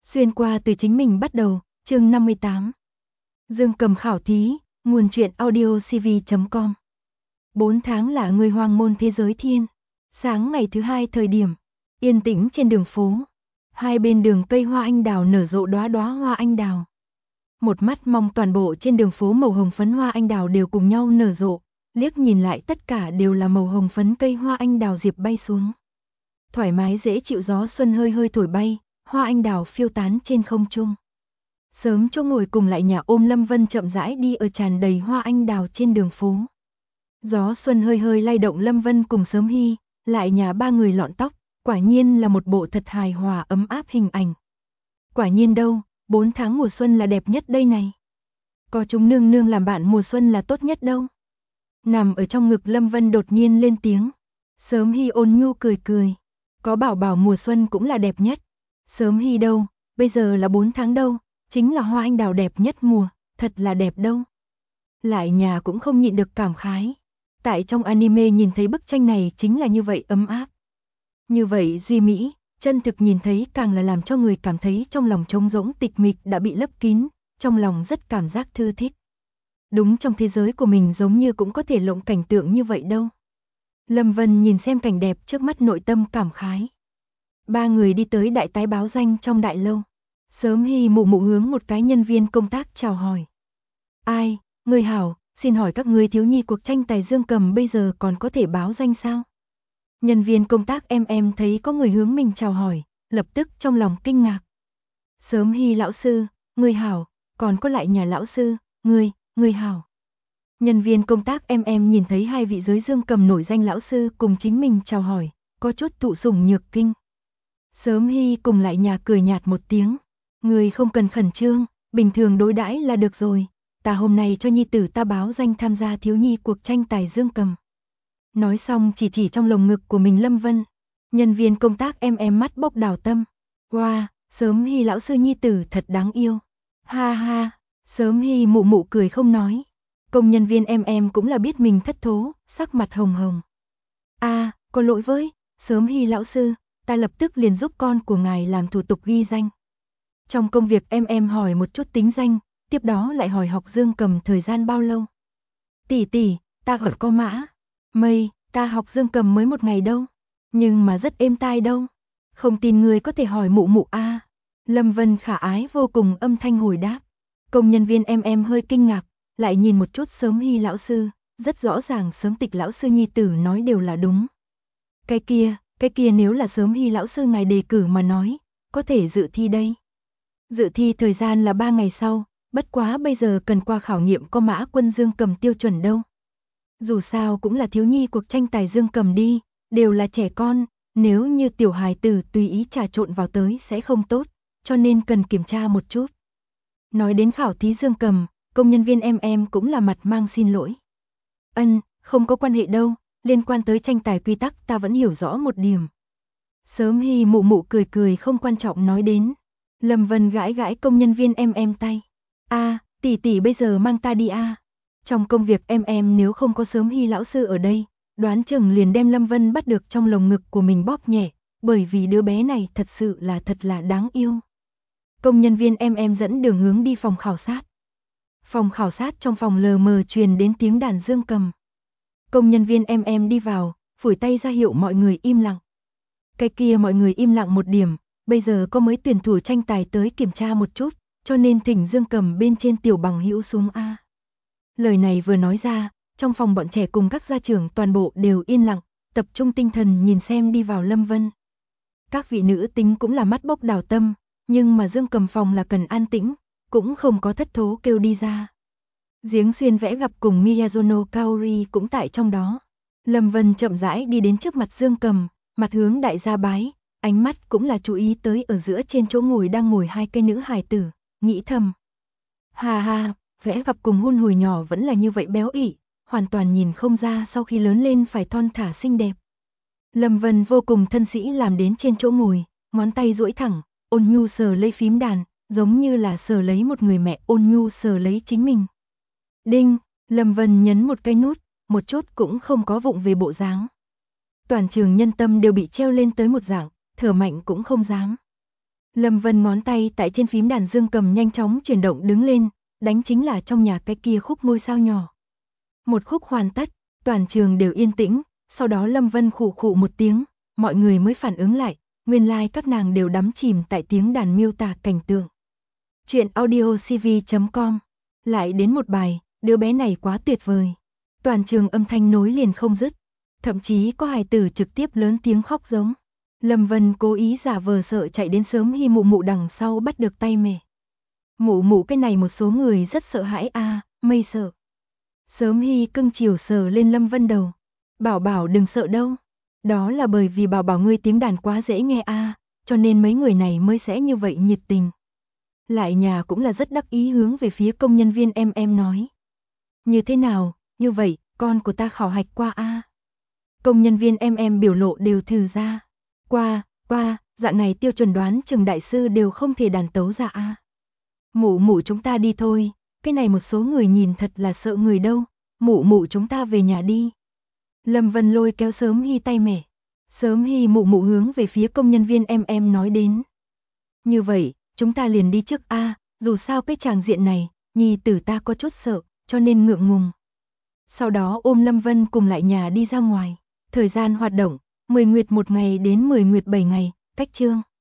Xuyên qua từ chính mình bắt đầu, chương 58. Dương Cầm khảo thí, nguồn truyện audio cv.com. 4 tháng là người hoàng môn thế giới thiên. Sáng ngày thứ hai thời điểm, yên tĩnh trên đường phố. Hai bên đường cây hoa anh đào nở rộ đóa đóa hoa anh đào. Một mắt mong toàn bộ trên đường phố màu hồng phấn hoa anh đào đều cùng nhau nở rộ, liếc nhìn lại tất cả đều là màu hồng phấn cây hoa anh đào diệp bay xuống. Thoải mái dễ chịu gió xuân hơi hơi thổi bay, hoa anh đào phiêu tán trên không trung. Sớm Châu ngồi cùng lại nhà ôm Lâm Vân chậm rãi đi ở tràn đầy hoa anh đào trên đường phố. Gió xuân hơi hơi lay động Lâm Vân cùng Sớm Hy, lại nhà ba người lọn tóc, quả nhiên là một bộ thật hài hòa ấm áp hình ảnh. Quả nhiên đâu, 4 tháng mùa xuân là đẹp nhất đây này. Có chúng nương nương làm bạn mùa xuân là tốt nhất đâu. Nằm ở trong ngực Lâm Vân đột nhiên lên tiếng. Sớm Hy ôn nhu cười cười. Có bảo bảo mùa xuân cũng là đẹp nhất. Sớm Hy đâu, bây giờ là 4 tháng đâu, chính là hoa anh đào đẹp nhất mùa, thật là đẹp đâu. Lại nhà cũng không nhịn được cảm khái. Tại trong anime nhìn thấy bức tranh này chính là như vậy ấm áp. Như vậy duy mỹ, chân thực nhìn thấy càng là làm cho người cảm thấy trong lòng trống rỗng tịch mịch đã bị lấp kín, trong lòng rất cảm giác thư thích. Đúng trong thế giới của mình giống như cũng có thể lộng cảnh tượng như vậy đâu. Lâm Vân nhìn xem cảnh đẹp trước mắt nội tâm cảm khái. Ba người đi tới đại tái báo danh trong đại lâu. Sớm Hy mụ mụ hướng một cái nhân viên công tác chào hỏi. Ai, người hảo, xin hỏi các ngươi thiếu nhi cuộc tranh tài Dương Cầm bây giờ còn có thể báo danh sao? Nhân viên công tác em thấy có người hướng mình chào hỏi, lập tức trong lòng kinh ngạc. Sớm Hy lão sư, người hảo, còn có lại nhà lão sư, người hảo. Nhân viên công tác em nhìn thấy hai vị giới Dương Cầm nổi danh lão sư cùng chính mình chào hỏi, có chút thụ sủng nhược kinh. Sớm Hy cùng lại nhà cười nhạt một tiếng, người không cần khẩn trương, bình thường đối đãi là được rồi, ta hôm nay cho nhi tử ta báo danh tham gia thiếu nhi cuộc tranh tài Dương Cầm. Nói xong chỉ trong lồng ngực của mình Lâm Vân. Nhân viên công tác em mắt bốc đào tâm. Wow, Sớm Hy lão sư nhi tử thật đáng yêu. Ha ha, Sớm Hy mụ mụ cười không nói. Công nhân viên em cũng là biết mình thất thố, sắc mặt hồng hồng. Có lỗi với, Sớm Hy lão sư, ta lập tức liền giúp con của ngài làm thủ tục ghi danh. Trong công việc em hỏi một chút tính danh, tiếp đó lại hỏi học Dương Cầm thời gian bao lâu. Tỷ, ta gọi có mã. Mây, ta học Dương Cầm mới 1 ngày đâu, nhưng mà rất êm tai đâu. Không tin người có thể hỏi mụ mụ a. Lâm Vân khả ái vô cùng âm thanh hồi đáp. Công nhân viên em hơi kinh ngạc, lại nhìn một chút Sớm Hy lão sư, rất rõ ràng Sớm Tịch lão sư nhi tử nói đều là đúng. Cái kia nếu là Sớm Hy lão sư ngài đề cử mà nói, có thể dự thi đây. Dự thi thời gian là 3 ngày sau, bất quá bây giờ cần qua khảo nghiệm có mã quân Dương Cầm tiêu chuẩn đâu. Dù sao cũng là thiếu nhi cuộc tranh tài Dương Cầm đi, đều là trẻ con, nếu như tiểu hài tử tùy ý trà trộn vào tới sẽ không tốt, cho nên cần kiểm tra một chút. Nói đến khảo thí Dương Cầm, công nhân viên em cũng là mặt mang xin lỗi. Không có quan hệ đâu, liên quan tới tranh tài quy tắc ta vẫn hiểu rõ một điểm. Sớm Hy mụ mụ cười không quan trọng nói đến. Lâm Vân gãi công nhân viên em tay. Tỷ bây giờ mang ta đi a. Trong công việc em nếu không có Sớm Hy lão sư ở đây, đoán chừng liền đem Lâm Vân bắt được trong lồng ngực của mình bóp nhẹ, bởi vì đứa bé này thật sự là thật là đáng yêu. Công nhân viên em dẫn đường hướng đi phòng khảo sát. Phòng khảo sát trong phòng lờ mờ truyền đến tiếng đàn Dương Cầm. Công nhân viên em đi vào, phủi tay ra hiệu mọi người im lặng. Cái kia mọi người im lặng một điểm, bây giờ có mấy tuyển thủ tranh tài tới kiểm tra một chút, cho nên thỉnh Dương Cầm bên trên tiểu bằng hữu xuống a. Lời này vừa nói ra, trong phòng bọn trẻ cùng các gia trưởng toàn bộ đều yên lặng, tập trung tinh thần nhìn xem đi vào Lâm Vân. Các vị nữ tính cũng là mắt bốc đào tâm, nhưng mà Dương Cầm phòng là cần an tĩnh, cũng không có thất thố kêu đi ra. Giếng xuyên vẽ gặp cùng Miyazono Kaori cũng tại trong đó. Lâm Vân chậm rãi đi đến trước mặt Dương Cầm, mặt hướng đại gia bái, ánh mắt cũng là chú ý tới ở giữa trên chỗ ngồi đang ngồi hai cây nữ hài tử, nghĩ thầm. Ha, vẽ gặp cùng hun hồi nhỏ vẫn là như vậy béo ị, hoàn toàn nhìn không ra sau khi lớn lên phải thon thả xinh đẹp. Lâm Vân vô cùng thân sĩ làm đến trên chỗ ngồi, ngón tay duỗi thẳng, ôn nhu sờ lấy phím đàn, giống như là sờ lấy một người mẹ ôn nhu sờ lấy chính mình. Đinh, Lâm Vân nhấn một cái nút, một chút cũng không có vụng về bộ dáng. Toàn trường nhân tâm đều bị treo lên tới một dạng, thở mạnh cũng không dám. Lâm Vân ngón tay tại trên phím đàn dương cầm nhanh chóng chuyển động đứng lên, đánh chính là trong nhà cái kia khúc ngôi sao nhỏ. Một khúc hoàn tất, toàn trường đều yên tĩnh, sau đó Lâm Vân khụ khụ một tiếng, mọi người mới phản ứng lại, nguyên lai các nàng đều đắm chìm tại tiếng đàn miêu tả cảnh tượng. Chuyện audiocv.com. Lại đến một bài, đứa bé này quá tuyệt vời. Toàn trường âm thanh nối liền không dứt, thậm chí có hài tử trực tiếp lớn tiếng khóc giống. Lâm Vân cố ý giả vờ sợ chạy đến Sớm Hy mụ mụ đằng sau bắt được tay mẹ. Mụ mụ cái này một số người rất sợ hãi a, mây sợ. Sớm Hy cưng chiều sờ lên Lâm Vân đầu. Bảo bảo đừng sợ đâu. Đó là bởi vì bảo bảo ngươi tiếng đàn quá dễ nghe a, cho nên mấy người này mới sẽ như vậy nhiệt tình. Lại nhà cũng là rất đắc ý hướng về phía công nhân viên em nói. Như thế nào, như vậy, con của ta khảo hạch qua a. Công nhân viên em biểu lộ đều thừ ra. Qua, dạng này tiêu chuẩn đoán chừng đại sư đều không thể đàn tấu ra a. Mụ mụ chúng ta đi thôi, cái này một số người nhìn thật là sợ người đâu, mụ mụ chúng ta về nhà đi. Lâm Vân lôi kéo Sớm Hy tay mẹ. Sớm Hy mụ mụ hướng về phía công nhân viên em nói đến. Như vậy, chúng ta liền đi trước a, dù sao cái tràng diện này, nhi tử ta có chút sợ, cho nên ngượng ngùng. Sau đó ôm Lâm Vân cùng lại nhà đi ra ngoài. Thời gian hoạt động, 10 nguyệt 1 ngày đến 10 nguyệt 7 ngày, cách chương.